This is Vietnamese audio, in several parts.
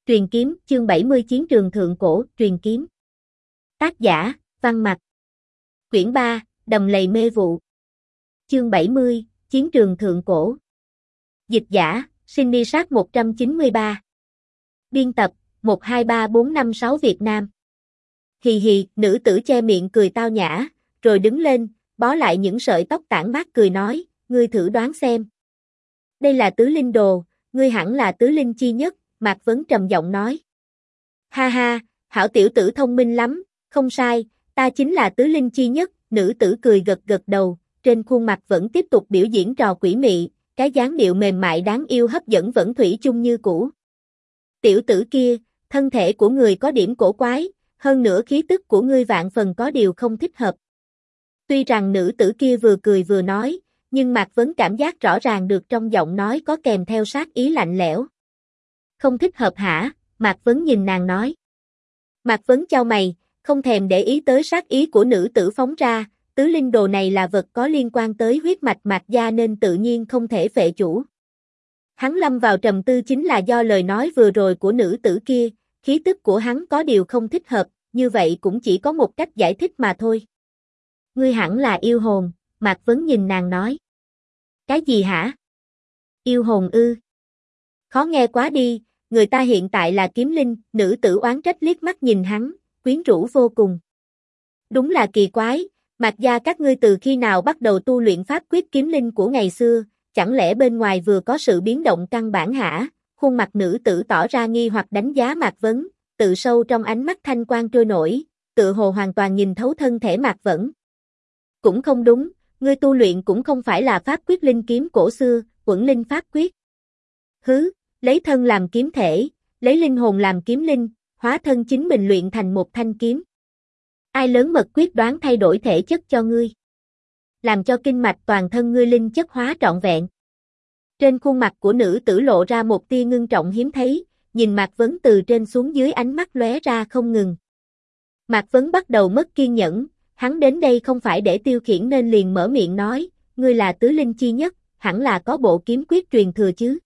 Truyền kiếm, chương 70 Chiến trường thượng cổ, truyền kiếm. Tác giả, Văn Mặc. Quyển 3, Đầm lầy mê vụ. Chương 70, Chiến trường thượng cổ. Dịch giả, Sinh sát 193. Biên tập, 123456 Việt Nam. Hì hì, nữ tử che miệng cười tao nhã, rồi đứng lên, bó lại những sợi tóc tản mát cười nói, ngươi thử đoán xem. Đây là tứ linh đồ, ngươi hẳn là tứ linh chi nhất. Mạc Vấn trầm giọng nói. Ha ha, hảo tiểu tử thông minh lắm, không sai, ta chính là tứ linh chi nhất, nữ tử cười gật gật đầu, trên khuôn mặt vẫn tiếp tục biểu diễn trò quỷ mị, cái dáng điệu mềm mại đáng yêu hấp dẫn vẫn thủy chung như cũ. Tiểu tử kia, thân thể của người có điểm cổ quái, hơn nữa khí tức của ngươi vạn phần có điều không thích hợp. Tuy rằng nữ tử kia vừa cười vừa nói, nhưng Mạc Vấn cảm giác rõ ràng được trong giọng nói có kèm theo sát ý lạnh lẽo. Không thích hợp hả? Mạc Vấn nhìn nàng nói. Mạc Vấn chau mày, không thèm để ý tới sát ý của nữ tử phóng ra, tứ linh đồ này là vật có liên quan tới huyết mạch Mạc gia nên tự nhiên không thể phệ chủ. Hắn lâm vào trầm tư chính là do lời nói vừa rồi của nữ tử kia, khí tức của hắn có điều không thích hợp, như vậy cũng chỉ có một cách giải thích mà thôi. Ngươi hẳn là yêu hồn, Mạc Vấn nhìn nàng nói. Cái gì hả? Yêu hồn ư? Khó nghe quá đi. Người ta hiện tại là kiếm linh, nữ tử oán trách liếc mắt nhìn hắn, quyến rũ vô cùng. Đúng là kỳ quái, Mạc gia các ngươi từ khi nào bắt đầu tu luyện pháp quyết kiếm linh của ngày xưa, chẳng lẽ bên ngoài vừa có sự biến động căn bản hả? Khuôn mặt nữ tử tỏ ra nghi hoặc đánh giá Mạc Vấn, tự sâu trong ánh mắt thanh quang trôi nổi, tự hồ hoàn toàn nhìn thấu thân thể Mạc Vấn. Cũng không đúng, ngươi tu luyện cũng không phải là pháp quyết linh kiếm cổ xưa, Uẩn Linh pháp quyết. Hứ. Lấy thân làm kiếm thể, lấy linh hồn làm kiếm linh, hóa thân chính mình luyện thành một thanh kiếm. Ai lớn mật quyết đoán thay đổi thể chất cho ngươi? Làm cho kinh mạch toàn thân ngươi linh chất hóa trọn vẹn. Trên khuôn mặt của nữ tử lộ ra một tia ngưng trọng hiếm thấy, nhìn Mạc Vấn từ trên xuống dưới ánh mắt lóe ra không ngừng. Mạc Vấn bắt đầu mất kiên nhẫn, hắn đến đây không phải để tiêu khiển nên liền mở miệng nói, ngươi là tứ linh chi nhất, hẳn là có bộ kiếm quyết truyền thừa chứ.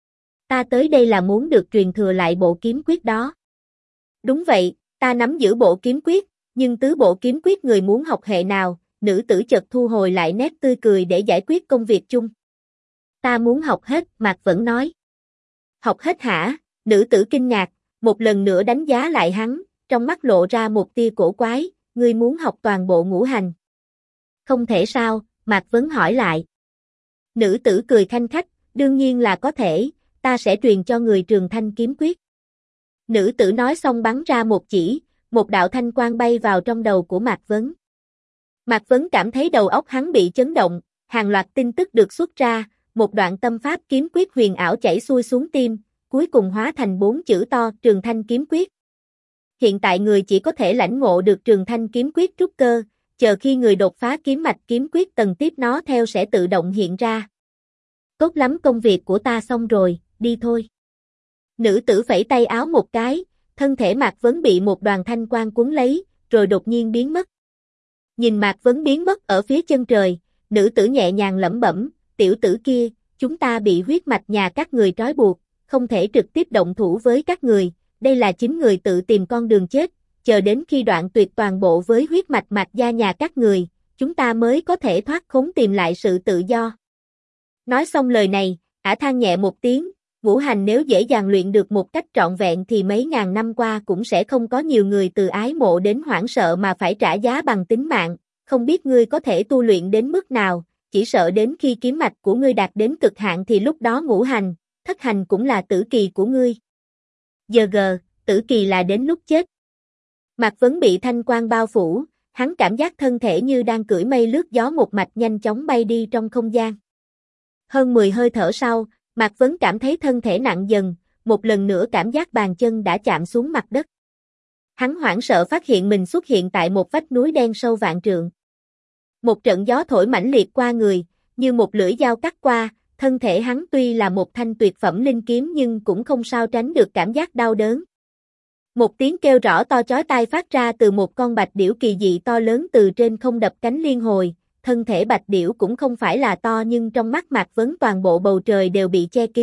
Ta tới đây là muốn được truyền thừa lại bộ kiếm quyết đó. Đúng vậy, ta nắm giữ bộ kiếm quyết, nhưng tứ bộ kiếm quyết người muốn học hệ nào, nữ tử chợt thu hồi lại nét tươi cười để giải quyết công việc chung. Ta muốn học hết, Mạc Vấn nói. Học hết hả? Nữ tử kinh ngạc, một lần nữa đánh giá lại hắn, trong mắt lộ ra một tia cổ quái, ngươi muốn học toàn bộ ngũ hành. Không thể sao, Mạc Vấn hỏi lại. Nữ tử cười khanh khách, đương nhiên là có thể. Ta sẽ truyền cho người Trường Thanh kiếm quyết. Nữ tử nói xong bắn ra một chỉ, một đạo thanh quang bay vào trong đầu của Mạc Vấn. Mạc Vấn cảm thấy đầu óc hắn bị chấn động, hàng loạt tin tức được xuất ra, một đoạn tâm pháp kiếm quyết huyền ảo chảy xuôi xuống tim, cuối cùng hóa thành 4 chữ to Trường Thanh kiếm quyết. Hiện tại người chỉ có thể lãnh ngộ được Trường Thanh kiếm quyết trúc cơ, chờ khi người đột phá kiếm mạch kiếm quyết tầng tiếp nó theo sẽ tự động hiện ra. Tốt lắm, công việc của ta xong rồi. Đi thôi. Nữ tử phẩy tay áo một cái, thân thể Mạc Vấn bị một đoàn thanh quang cuốn lấy, rồi đột nhiên biến mất. Nhìn Mạc Vấn biến mất ở phía chân trời, nữ tử nhẹ nhàng lẩm bẩm, tiểu tử kia, chúng ta bị huyết mạch nhà các người trói buộc, không thể trực tiếp động thủ với các người, đây là chính người tự tìm con đường chết, chờ đến khi đoạn tuyệt toàn bộ với huyết mạch Mạc gia nhà các người, chúng ta mới có thể thoát khốn tìm lại sự tự do. Nói xong lời này, ả than nhẹ một tiếng. Ngũ hành nếu dễ dàng luyện được một cách trọn vẹn thì mấy ngàn năm qua cũng sẽ không có nhiều người từ ái mộ đến hoảng sợ mà phải trả giá bằng tính mạng, không biết ngươi có thể tu luyện đến mức nào, chỉ sợ đến khi kiếm mạch của ngươi đạt đến cực hạn thì lúc đó ngũ hành, thất hành cũng là tử kỳ của ngươi. Giờ tử kỳ là đến lúc chết. Mạc Vấn bị thanh quang bao phủ, hắn cảm giác thân thể như đang cưỡi mây lướt gió một mạch nhanh chóng bay đi trong không gian. Hơn 10 hơi thở sau, Mạc Vấn cảm thấy thân thể nặng dần, một lần nữa cảm giác bàn chân đã chạm xuống mặt đất. Hắn hoảng sợ phát hiện mình xuất hiện tại một vách núi đen sâu vạn trượng. Một trận gió thổi mãnh liệt qua người, như một lưỡi dao cắt qua, thân thể hắn tuy là một thanh tuyệt phẩm linh kiếm nhưng cũng không sao tránh được cảm giác đau đớn. Một tiếng kêu rõ to chói tai phát ra từ một con bạch điểu kỳ dị to lớn từ trên không đập cánh liên hồi. Thân thể bạch điểu cũng không phải là to nhưng trong mắt Mạc Vấn toàn bộ bầu trời đều bị che kín,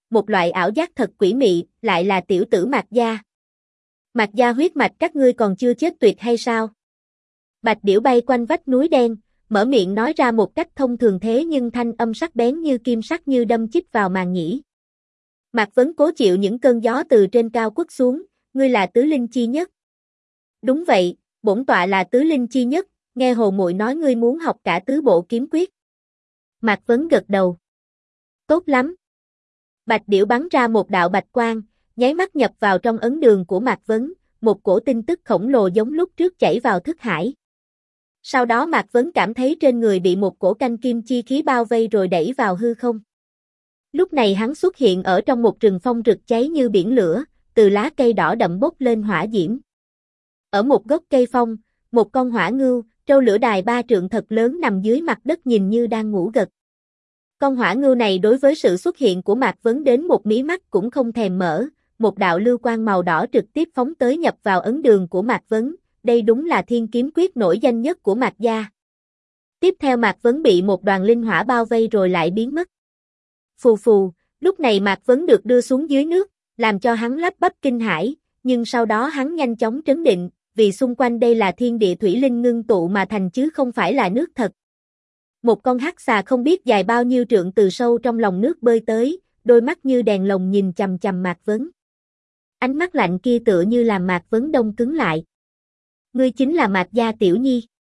một loại ảo giác thật quỷ mị, lại là tiểu tử Mạc gia. Mạc gia huyết mạch các ngươi còn chưa chết tuyệt hay sao? Bạch điểu bay quanh vách núi đen, mở miệng nói ra một cách thông thường thế nhưng thanh âm sắc bén như kim sắc như đâm chích vào màng nhĩ. Mạc Vấn cố chịu những cơn gió từ trên cao quất xuống, ngươi là tứ linh chi nhất. Đúng vậy, bổn tọa là tứ linh chi nhất, nghe hồ muội nói ngươi muốn học cả tứ bộ kiếm quyết. Mạc Vấn gật đầu. Tốt lắm. Bạch điểu bắn ra một đạo bạch quang, nháy mắt nhập vào trong ấn đường của Mạc Vấn, một cổ tin tức khổng lồ giống lúc trước chảy vào thức hải. Sau đó Mạc Vấn cảm thấy trên người bị một cổ canh kim chi khí bao vây rồi đẩy vào hư không. Lúc này hắn xuất hiện ở trong một rừng phong rực cháy như biển lửa, từ lá cây đỏ đậm bốc lên hỏa diễm. Ở một gốc cây phong, một con hỏa ngưu, trâu lửa đài 3 trượng thật lớn nằm dưới mặt đất nhìn như đang ngủ gật. Con hỏa ngưu này đối với sự xuất hiện của Mạc Vấn đến một mí mắt cũng không thèm mở, một đạo lưu quang màu đỏ trực tiếp phóng tới nhập vào ấn đường của Mạc Vấn, đây đúng là thiên kiếm quyết nổi danh nhất của Mạc gia. Tiếp theo Mạc Vấn bị một đoàn linh hỏa bao vây rồi lại biến mất. Phù phù, lúc này Mạc Vấn được đưa xuống dưới nước, làm cho hắn lắp bắp kinh hãi, nhưng sau đó hắn nhanh chóng trấn định, vì xung quanh đây là thiên địa thủy linh ngưng tụ mà thành chứ không phải là nước thật. Một con hắc xà không biết dài bao nhiêu trượng từ sâu trong lòng nước bơi tới, đôi mắt như đèn lồng nhìn chằm chằm Mạc Vấn. Ánh mắt lạnh kia tựa như làm Mạc Vấn đông cứng lại. Ngươi chính là Mạc gia tiểu nhi.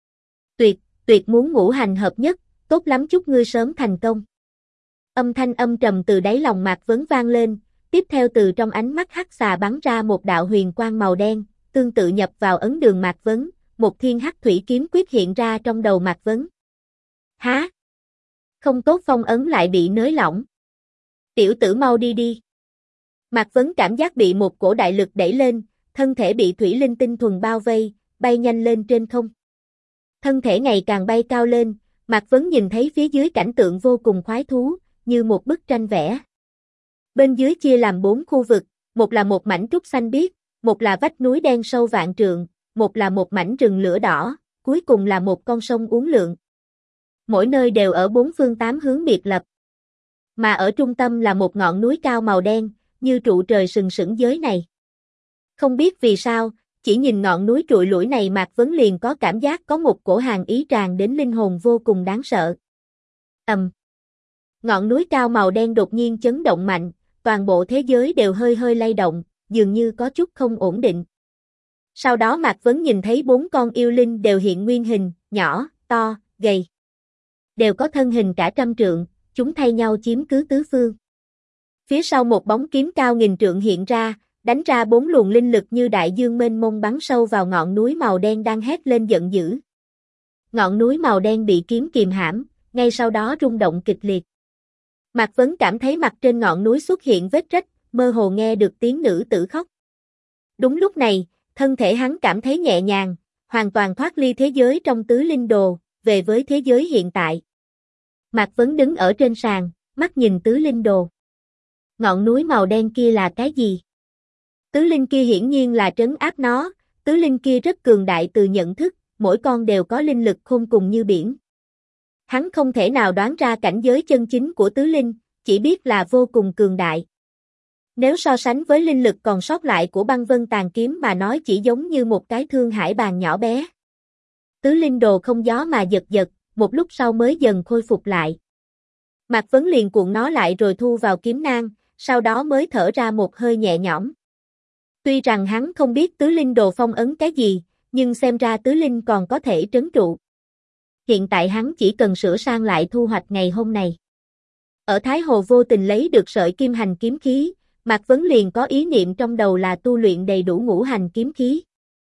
Tuyệt muốn ngũ hành hợp nhất, tốt lắm chúc ngươi sớm thành công. Âm thanh âm trầm từ đáy lòng Mạc Vấn vang lên, tiếp theo từ trong ánh mắt hắc xà bắn ra một đạo huyền quang màu đen, tương tự nhập vào ấn đường Mạc Vấn, một thiên hắc thủy kiếm quyết hiện ra trong đầu Mạc Vấn. Há! Không tốt, phong ấn lại bị nới lỏng. Tiểu tử mau đi đi. Mạc Vấn cảm giác bị một cổ đại lực đẩy lên, thân thể bị thủy linh tinh thuần bao vây, bay nhanh lên trên không. Thân thể ngày càng bay cao lên, Mạc Vấn nhìn thấy phía dưới cảnh tượng vô cùng khoái thú, như một bức tranh vẽ. Bên dưới chia làm 4 khu vực, một là một mảnh trúc xanh biếc, một là vách núi đen sâu vạn trượng, một là một mảnh rừng lửa đỏ, cuối cùng là một con sông uốn lượn. Mỗi nơi đều ở 4 phương 8 hướng biệt lập. Mà ở trung tâm là một ngọn núi cao màu đen, như trụ trời sừng sững giới này. Không biết vì sao, chỉ nhìn ngọn núi trụi lủi này Mạc Vấn liền có cảm giác có một cổ hàn ý tràn đến linh hồn vô cùng đáng sợ. Ngọn núi cao màu đen đột nhiên chấn động mạnh, toàn bộ thế giới đều hơi hơi lay động, dường như có chút không ổn định. Sau đó Mạc Vấn nhìn thấy 4 con yêu linh đều hiện nguyên hình, nhỏ, to, gầy. Đều có thân hình cả trăm trượng, chúng thay nhau chiếm cứ tứ phương. Phía sau một bóng kiếm cao nghìn trượng hiện ra, đánh ra 4 luồng linh lực như đại dương mênh mông bắn sâu vào ngọn núi màu đen đang hét lên giận dữ. Ngọn núi màu đen bị kiếm kìm hãm, ngay sau đó rung động kịch liệt. Mạc Vấn cảm thấy mặt trên ngọn núi xuất hiện vết rách, mơ hồ nghe được tiếng nữ tử khóc. Đúng lúc này, thân thể hắn cảm thấy nhẹ nhàng, hoàn toàn thoát ly thế giới trong tứ linh đồ, về với thế giới hiện tại. Mạc Vấn đứng ở trên sàn, mắt nhìn tứ linh đồ. Ngọn núi màu đen kia là cái gì? Tứ linh kia hiển nhiên là trấn áp nó, tứ linh kia rất cường đại từ nhận thức, mỗi con đều có linh lực khôn cùng như biển. Hắn không thể nào đoán ra cảnh giới chân chính của tứ linh, chỉ biết là vô cùng cường đại. Nếu so sánh với linh lực còn sót lại của băng vân tàn kiếm mà nói chỉ giống như một cái thương hải bàn nhỏ bé. Tứ linh đồ không gió mà giật giật, một lúc sau mới dần khôi phục lại. Mạc Vấn liền cuộn nó lại rồi thu vào kiếm nang, sau đó mới thở ra một hơi nhẹ nhõm. Tuy rằng hắn không biết tứ linh đồ phong ấn cái gì, nhưng xem ra tứ linh còn có thể trấn trụ. Hiện tại hắn chỉ cần sửa sang lại thu hoạch ngày hôm này. Ở Thái Hồ vô tình lấy được sợi kim hành kiếm khí, Mạc Vấn liền có ý niệm trong đầu là tu luyện đầy đủ ngũ hành kiếm khí.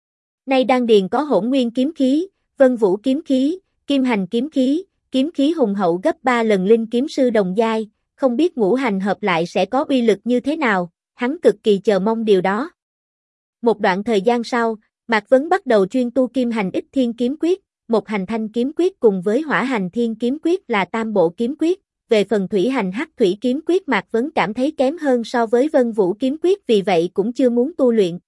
Nay đan điền có hỗn nguyên kiếm khí, vân vũ kiếm khí, kim hành kiếm khí hùng hậu gấp 3 lần linh kiếm sư đồng giai, không biết ngũ hành hợp lại sẽ có uy lực như thế nào, hắn cực kỳ chờ mong điều đó. Một đoạn thời gian sau, Mạc Vấn bắt đầu chuyên tu kim hành ích thiên kiếm quyết, một hành thanh kiếm quyết cùng với hỏa hành thiên kiếm quyết là tam bộ kiếm quyết. Về phần thủy hành hắc thủy kiếm quyết Mạc Vấn cảm thấy kém hơn so với vân vũ kiếm quyết vì vậy cũng chưa muốn tu luyện.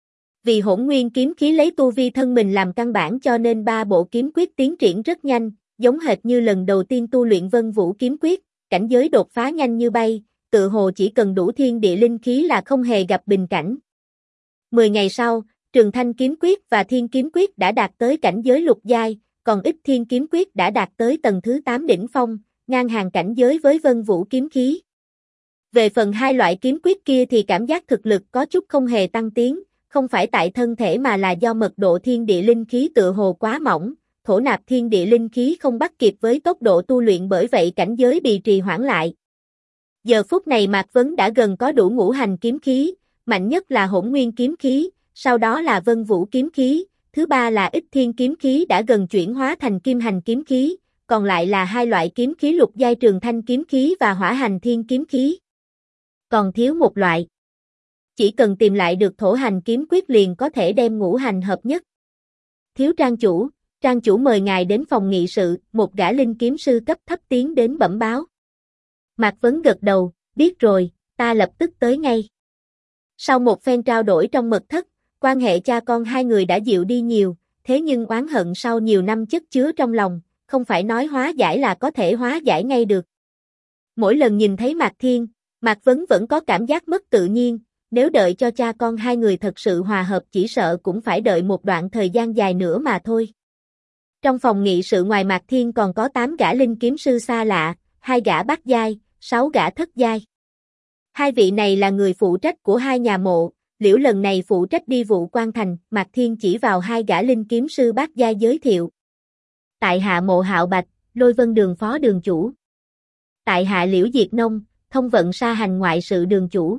Vì hỗn nguyên kiếm khí lấy tu vi thân mình làm căn bản cho nên 3 bộ kiếm quyết tiến triển rất nhanh, giống hệt như lần đầu tiên tu luyện vân vũ kiếm quyết, cảnh giới đột phá nhanh như bay, tự hồ chỉ cần đủ thiên địa linh khí là không hề gặp bình cảnh. 10 ngày sau, Trường Thanh kiếm quyết và Thiên kiếm quyết đã đạt tới cảnh giới lục giai, còn Ích Thiên kiếm quyết đã đạt tới tầng thứ 8 đỉnh phong, ngang hàng cảnh giới với Vân Vũ kiếm khí. Về phần hai loại kiếm quyết kia thì cảm giác thực lực có chút không hề tăng tiến, không phải tại thân thể mà là do mật độ thiên địa linh khí tự hồ quá mỏng, thổ nạp thiên địa linh khí không bắt kịp với tốc độ tu luyện, bởi vậy cảnh giới bị trì hoãn lại. Giờ phút này Mạc Vấn đã gần có đủ ngũ hành kiếm khí, mạnh nhất là Hỗn Nguyên kiếm khí, sau đó là Vân Vũ kiếm khí, thứ ba là Ích Thiên kiếm khí đã gần chuyển hóa thành Kim Hành kiếm khí, còn lại là hai loại kiếm khí lục giai Trường Thanh kiếm khí và Hỏa Hành Thiên kiếm khí. Còn thiếu một loại. Chỉ cần tìm lại được Thổ Hành kiếm quyết liền có thể đem ngũ hành hợp nhất. Thiếu Trang chủ mời ngài đến phòng nghị sự, một gã linh kiếm sư cấp thấp tiến đến bẩm báo. Mạc Vấn gật đầu, biết rồi, ta lập tức tới ngay. Sau một phen trao đổi trong mật thất, quan hệ cha con hai người đã dịu đi nhiều, thế nhưng oán hận sau nhiều năm chất chứa trong lòng, không phải nói hóa giải là có thể hóa giải ngay được. Mỗi lần nhìn thấy Mạc Thiên, Mạc Vấn vẫn có cảm giác mất tự nhiên, nếu đợi cho cha con hai người thật sự hòa hợp chỉ sợ cũng phải đợi một đoạn thời gian dài nữa mà thôi. Trong phòng nghị sự ngoài Mạc Thiên còn có 8 gã linh kiếm sư xa lạ, 2 gã bát giai, 6 gã thất giai. Hai vị này là người phụ trách của hai nhà mộ, Liễu lần này phụ trách đi vụ quan thành, Mạc Thiên chỉ vào 2 gã linh kiếm sư bát giai giới thiệu. Tại hạ Mộ Hạo Bạch, Lôi Vân đường phó đường chủ. Tại hạ Liễu Diệt Nông, thông vận sa hành ngoại sự đường chủ.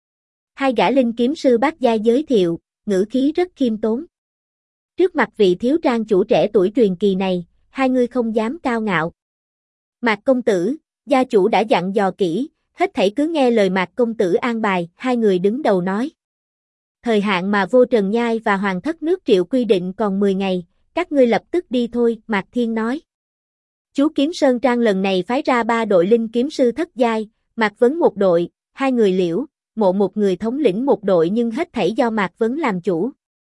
2 gã linh kiếm sư bát giai giới thiệu, ngữ khí rất khiêm tốn. Trước mặt vị thiếu trang chủ trẻ tuổi truyền kỳ này, hai người không dám cao ngạo. Mạc công tử, gia chủ đã dặn dò kỹ, hết thảy cứ nghe lời Mạc công tử an bài, hai người đứng đầu nói. Thời hạn mà Vô Trần Nhai và Hoàng thất nước Triệu quy định còn 10 ngày, các ngươi lập tức đi thôi, Mạc Thiên nói. Chú Kiếm Sơn Trang lần này phái ra 3 đội linh kiếm sư thất giai, Mạc Vấn một đội, 2 người Liễu, Mộ một người thống lĩnh một đội, nhưng hết thảy do Mạc Vấn làm chủ.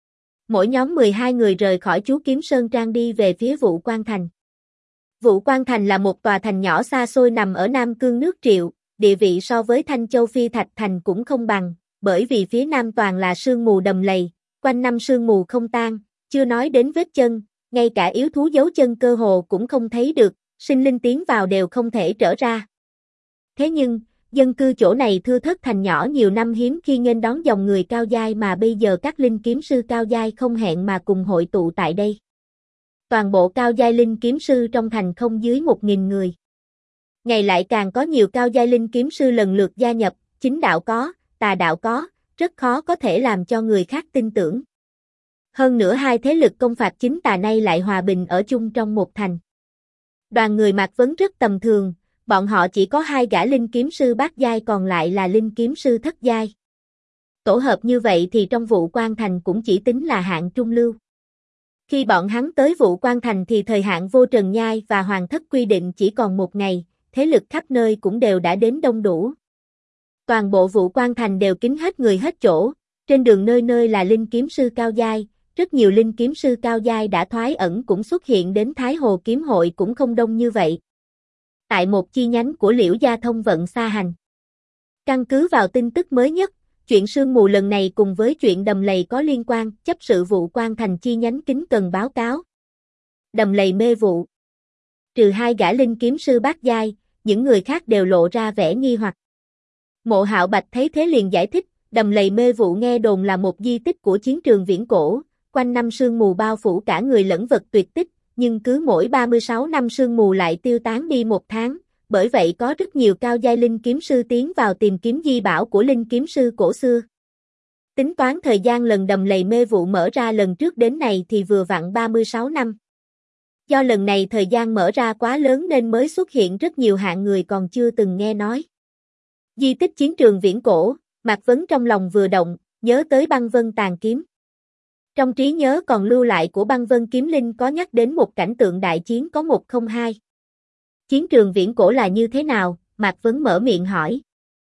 Mỗi nhóm 12 người rời khỏi chú Kiếm Sơn Trang đi về phía Vũ Quan Thành. Vũ Quan Thành là một tòa thành nhỏ xa xôi nằm ở Nam Cương nước Triệu, địa vị so với Thanh Châu Phi Thạch Thành cũng không bằng, bởi vì phía nam toàn là sương mù đầm lầy, quanh năm sương mù không tan, chưa nói đến vết chân, ngay cả yếu thú dấu chân cơ hồ cũng không thấy được, sinh linh tiến vào đều không thể trở ra. Thế nhưng, dân cư chỗ này thưa thớt thành nhỏ nhiều năm hiếm khi nghênh đón dòng người cao giai, mà bây giờ các linh kiếm sư cao giai không hẹn mà cùng hội tụ tại đây. Toàn bộ cao giai linh kiếm sư trong thành không dưới 1.000 người. Ngày lại càng có nhiều cao giai linh kiếm sư lần lượt gia nhập, chính đạo có, tà đạo có, rất khó có thể làm cho người khác tin tưởng. Hơn nữa hai thế lực công phạt chính tà nay lại hòa bình ở chung trong một thành. Đoàn người Mạc Vấn rất tầm thường, bọn họ chỉ có 2 gã linh kiếm sư bát giai, còn lại là linh kiếm sư thất giai. Tổ hợp như vậy thì trong Vũ Quan Thành cũng chỉ tính là hạng trung lưu. Khi bọn hắn tới Vũ Quan Thành thì thời hạn Vô Trần Nhai và Hoàng thất quy định chỉ còn 1 ngày, thế lực khắp nơi cũng đều đã đến đông đủ. Toàn bộ Vũ Quan Thành đều kín hết người hết chỗ, trên đường nơi nơi là linh kiếm sư cao giai, rất nhiều linh kiếm sư cao giai đã thoái ẩn cũng xuất hiện, đến Thái Hồ kiếm hội cũng không đông như vậy. Tại một chi nhánh của Liễu gia thông vận sa hành. Căn cứ vào tin tức mới nhất, chuyện sương mù lần này cùng với chuyện đầm lầy có liên quan, chấp sự Vũ Quan Thành chi nhánh kính cần báo cáo. Đầm lầy mê vụ. Trừ 2 gã linh kiếm sư bát giai, những người khác đều lộ ra vẻ nghi hoặc. Mộ Hạo Bạch thấy thế liền giải thích, đầm lầy mê vụ nghe đồn là một di tích của chiến trường viễn cổ, quanh năm sương mù bao phủ cả người lẫn vật tuyệt tích, nhưng cứ mỗi 36 năm sương mù lại tiêu tán đi 1 tháng, bởi vậy có rất nhiều cao giai linh kiếm sư tiến vào tìm kiếm di bảo của linh kiếm sư cổ xưa. Tính toán thời gian lần đầm lầy mê vụ mở ra lần trước đến này thì vừa vặn 36 năm. Do lần này thời gian mở ra quá lớn nên mới xuất hiện rất nhiều hạng người còn chưa từng nghe nói. Di tích chiến trường viễn cổ, Mạc Vấn trong lòng vừa động, nhớ tới Băng Vân Tàn Kiếm. Trong trí nhớ còn lưu lại của Băng Vân Kiếm Linh có nhắc đến một cảnh tượng đại chiến có 102. Chiến trường viễn cổ là như thế nào? Mạc Vấn mở miệng hỏi.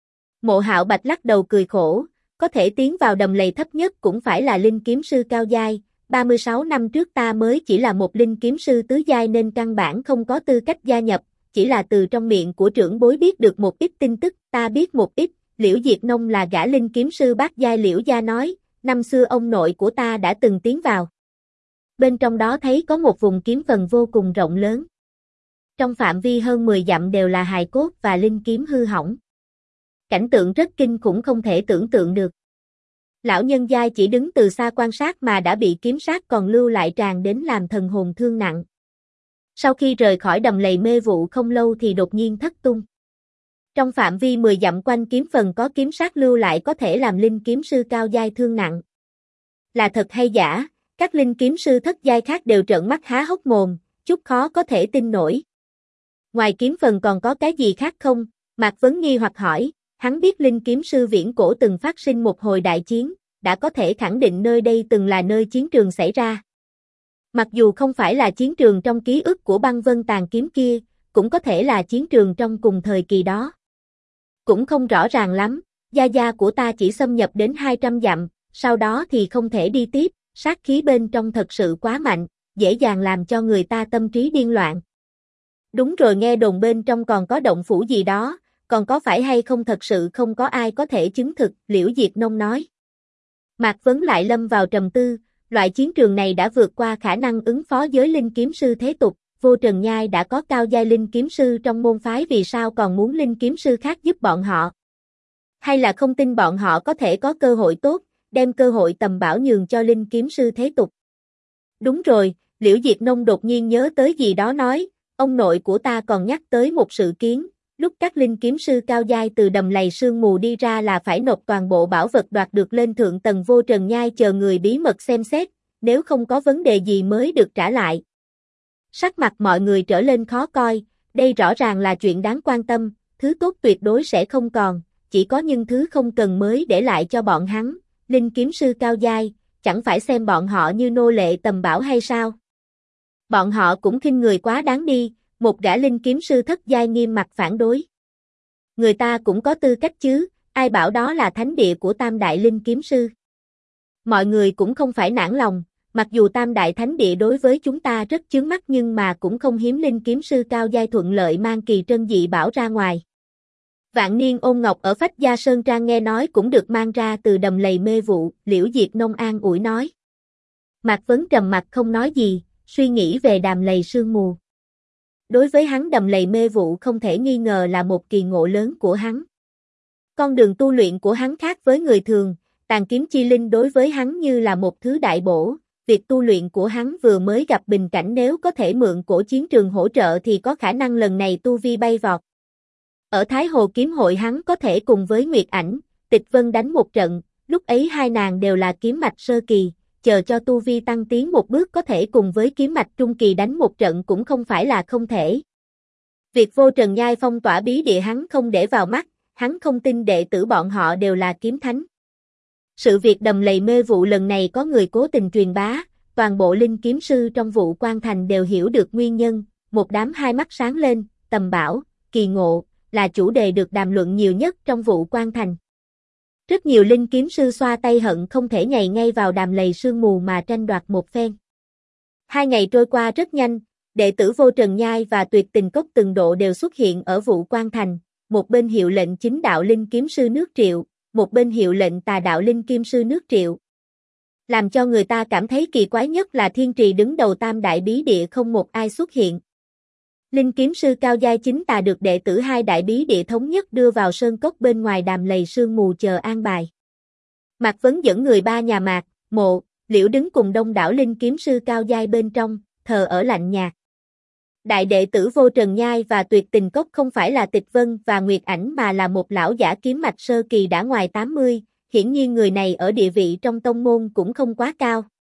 Mộ Hạo Bạch lắc đầu cười khổ, có thể tiến vào đầm lầy thấp nhất cũng phải là linh kiếm sư cao giai, 36 năm trước ta mới chỉ là một linh kiếm sư tứ giai nên căn bản không có tư cách gia nhập, chỉ là từ trong miệng của trưởng bối biết được một ít tin tức, ta biết một ít, Liễu Diệt Nông là gã linh kiếm sư bát giai. Liễu gia nói, năm xưa ông nội của ta đã từng tiến vào. Bên trong đó thấy có một vùng kiếm phần vô cùng rộng lớn. Trong phạm vi hơn 10 dặm đều là hài cốt và linh kiếm hư hỏng. Cảnh tượng rất kinh khủng không thể tưởng tượng được. Lão nhân giai chỉ đứng từ xa quan sát mà đã bị kiếm sát còn lưu lại tràn đến làm thần hồn thương nặng. Sau khi rời khỏi đầm lầy mê vụ không lâu thì đột nhiên thất tung. Trong phạm vi 10 dặm quanh kiếm phần có kiếm sát lưu lại có thể làm linh kiếm sư cao giai thương nặng. Là thật hay giả, các linh kiếm sư thất giai khác đều trợn mắt há hốc mồm, chút khó có thể tin nổi. Ngoài kiếm phần còn có cái gì khác không? Mạc Vấn nghi hoặc hỏi, hắn biết linh kiếm sư viễn cổ từng phát sinh một hồi đại chiến, đã có thể khẳng định nơi đây từng là nơi chiến trường xảy ra. Mặc dù không phải là chiến trường trong ký ức của băng vân tàn kiếm kia, cũng có thể là chiến trường trong cùng thời kỳ đó. Cũng không rõ ràng lắm, gia gia của ta chỉ xâm nhập đến 200 dặm, sau đó thì không thể đi tiếp, sát khí bên trong thật sự quá mạnh, dễ dàng làm cho người ta tâm trí điên loạn. Đúng rồi, nghe đồn bên trong còn có động phủ gì đó, còn có phải hay không thật sự không có ai có thể chứng thực, Liễu Diệt Nông nói. Mạc Vấn lại lâm vào trầm tư, loại chiến trường này đã vượt qua khả năng ứng phó với linh kiếm sư thế tục, Vô Trần Nhai đã có cao giai linh kiếm sư trong môn phái, vì sao còn muốn linh kiếm sư khác giúp bọn họ? Hay là không tin bọn họ có thể có cơ hội tốt, đem cơ hội tầm bảo nhường cho linh kiếm sư thế tục? Đúng rồi, Liễu Diệt Nông đột nhiên nhớ tới gì đó nói, ông nội của ta còn nhắc tới một sự kiến, lúc các linh kiếm sư cao giai từ đầm lầy sương mù đi ra là phải nộp toàn bộ bảo vật đoạt được lên thượng tầng Vô Trần Nhai chờ người bí mật xem xét, nếu không có vấn đề gì mới được trả lại. Sắc mặt mọi người trở lên khó coi, đây rõ ràng là chuyện đáng quan tâm, thứ tốt tuyệt đối sẽ không còn, chỉ có những thứ không cần mới để lại cho bọn hắn, linh kiếm sư cao giai, chẳng phải xem bọn họ như nô lệ tầm bảo hay sao? Bọn họ cũng khinh người quá đáng đi, một gã linh kiếm sư thất giai nghiêm mặt phản đối. Người ta cũng có tư cách chứ, ai bảo đó là thánh địa của tam đại linh kiếm sư. Mọi người cũng không phải nản lòng, mặc dù tam đại thánh địa đối với chúng ta rất chướng mắt nhưng mà cũng không hiếm linh kiếm sư cao giai thuận lợi mang kỳ trân dị bảo ra ngoài. Vạn niên ôn ngọc ở Phách Gia Sơn Trang nghe nói cũng được mang ra từ đầm lầy mê vụ, Liễu Diệt Nông an ủi nói. Mạc Vấn trầm mặt không nói gì, suy nghĩ về đàm lầy sương mù. Đối với hắn đầm lầy mê vụ không thể nghi ngờ là một kỳ ngộ lớn của hắn. Con đường tu luyện của hắn khác với người thường, tàn kiếm chi linh đối với hắn như là một thứ đại bổ, việc tu luyện của hắn vừa mới gặp bình cảnh, nếu có thể mượn cổ chiến trường hỗ trợ thì có khả năng lần này tu vi bay vọt. Ở Thái Hồ kiếm hội hắn có thể cùng với Nguyệt Ảnh, Tịch Vân đánh một trận, lúc ấy hai nàng đều là kiếm mạch sơ kỳ, chờ cho tu vi tăng tiến một bước có thể cùng với kiếm mạch trung kỳ đánh một trận cũng không phải là không thể. Việc Vô Trần Nhai phong tỏa bí địa hắn không để vào mắt, hắn không tin đệ tử bọn họ đều là kiếm thánh. Sự việc đầm lầy mê vụ lần này có người cố tình truyền bá, toàn bộ linh kiếm sư trong Vũ Quan Thành đều hiểu được nguyên nhân, một đám hai mắt sáng lên, tầm bảo, kỳ ngộ, là chủ đề được đàm luận nhiều nhất trong Vũ Quan Thành. Rất nhiều linh kiếm sư xoa tay hận không thể nhảy ngay vào đàm lầy sương mù mà tranh đoạt một phen. 2 ngày trôi qua rất nhanh, đệ tử Vô Trần Nhai và Tuyệt Tình Cốc từng độ đều xuất hiện ở Vũ Quan Thành, một bên hiệu lệnh chính đạo linh kiếm sư nước Triệu, một bên hiệu lệnh tà đạo linh kiếm sư nước Triệu. Làm cho người ta cảm thấy kỳ quái nhất là Thiên Trì đứng đầu tam đại bí địa không một ai xuất hiện. Linh kiếm sư cao giai chính tà được đệ tử hai đại bí địa thống nhất đưa vào sơn cốc bên ngoài đàm lầy sương mù chờ an bài. Mạc Vấn dẫn người ba nhà Mạc, Mộ, Liễu đứng cùng đông đảo linh kiếm sư cao giai bên trong, thờ ở lạnh nhạt. Đại đệ tử Vô Trần Nhai và Tuyệt Tình Cốc không phải là Tịch Vân và Nguyệt Ảnh mà là một lão giả kiếm mạch sơ kỳ đã ngoài 80, hiển nhiên người này ở địa vị trong tông môn cũng không quá cao.